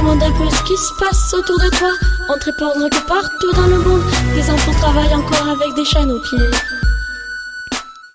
demande un peu ce qui se passe autour de toi. On te répondra que partout dans le monde, des enfants travaillent encore avec des chaînes aux pieds.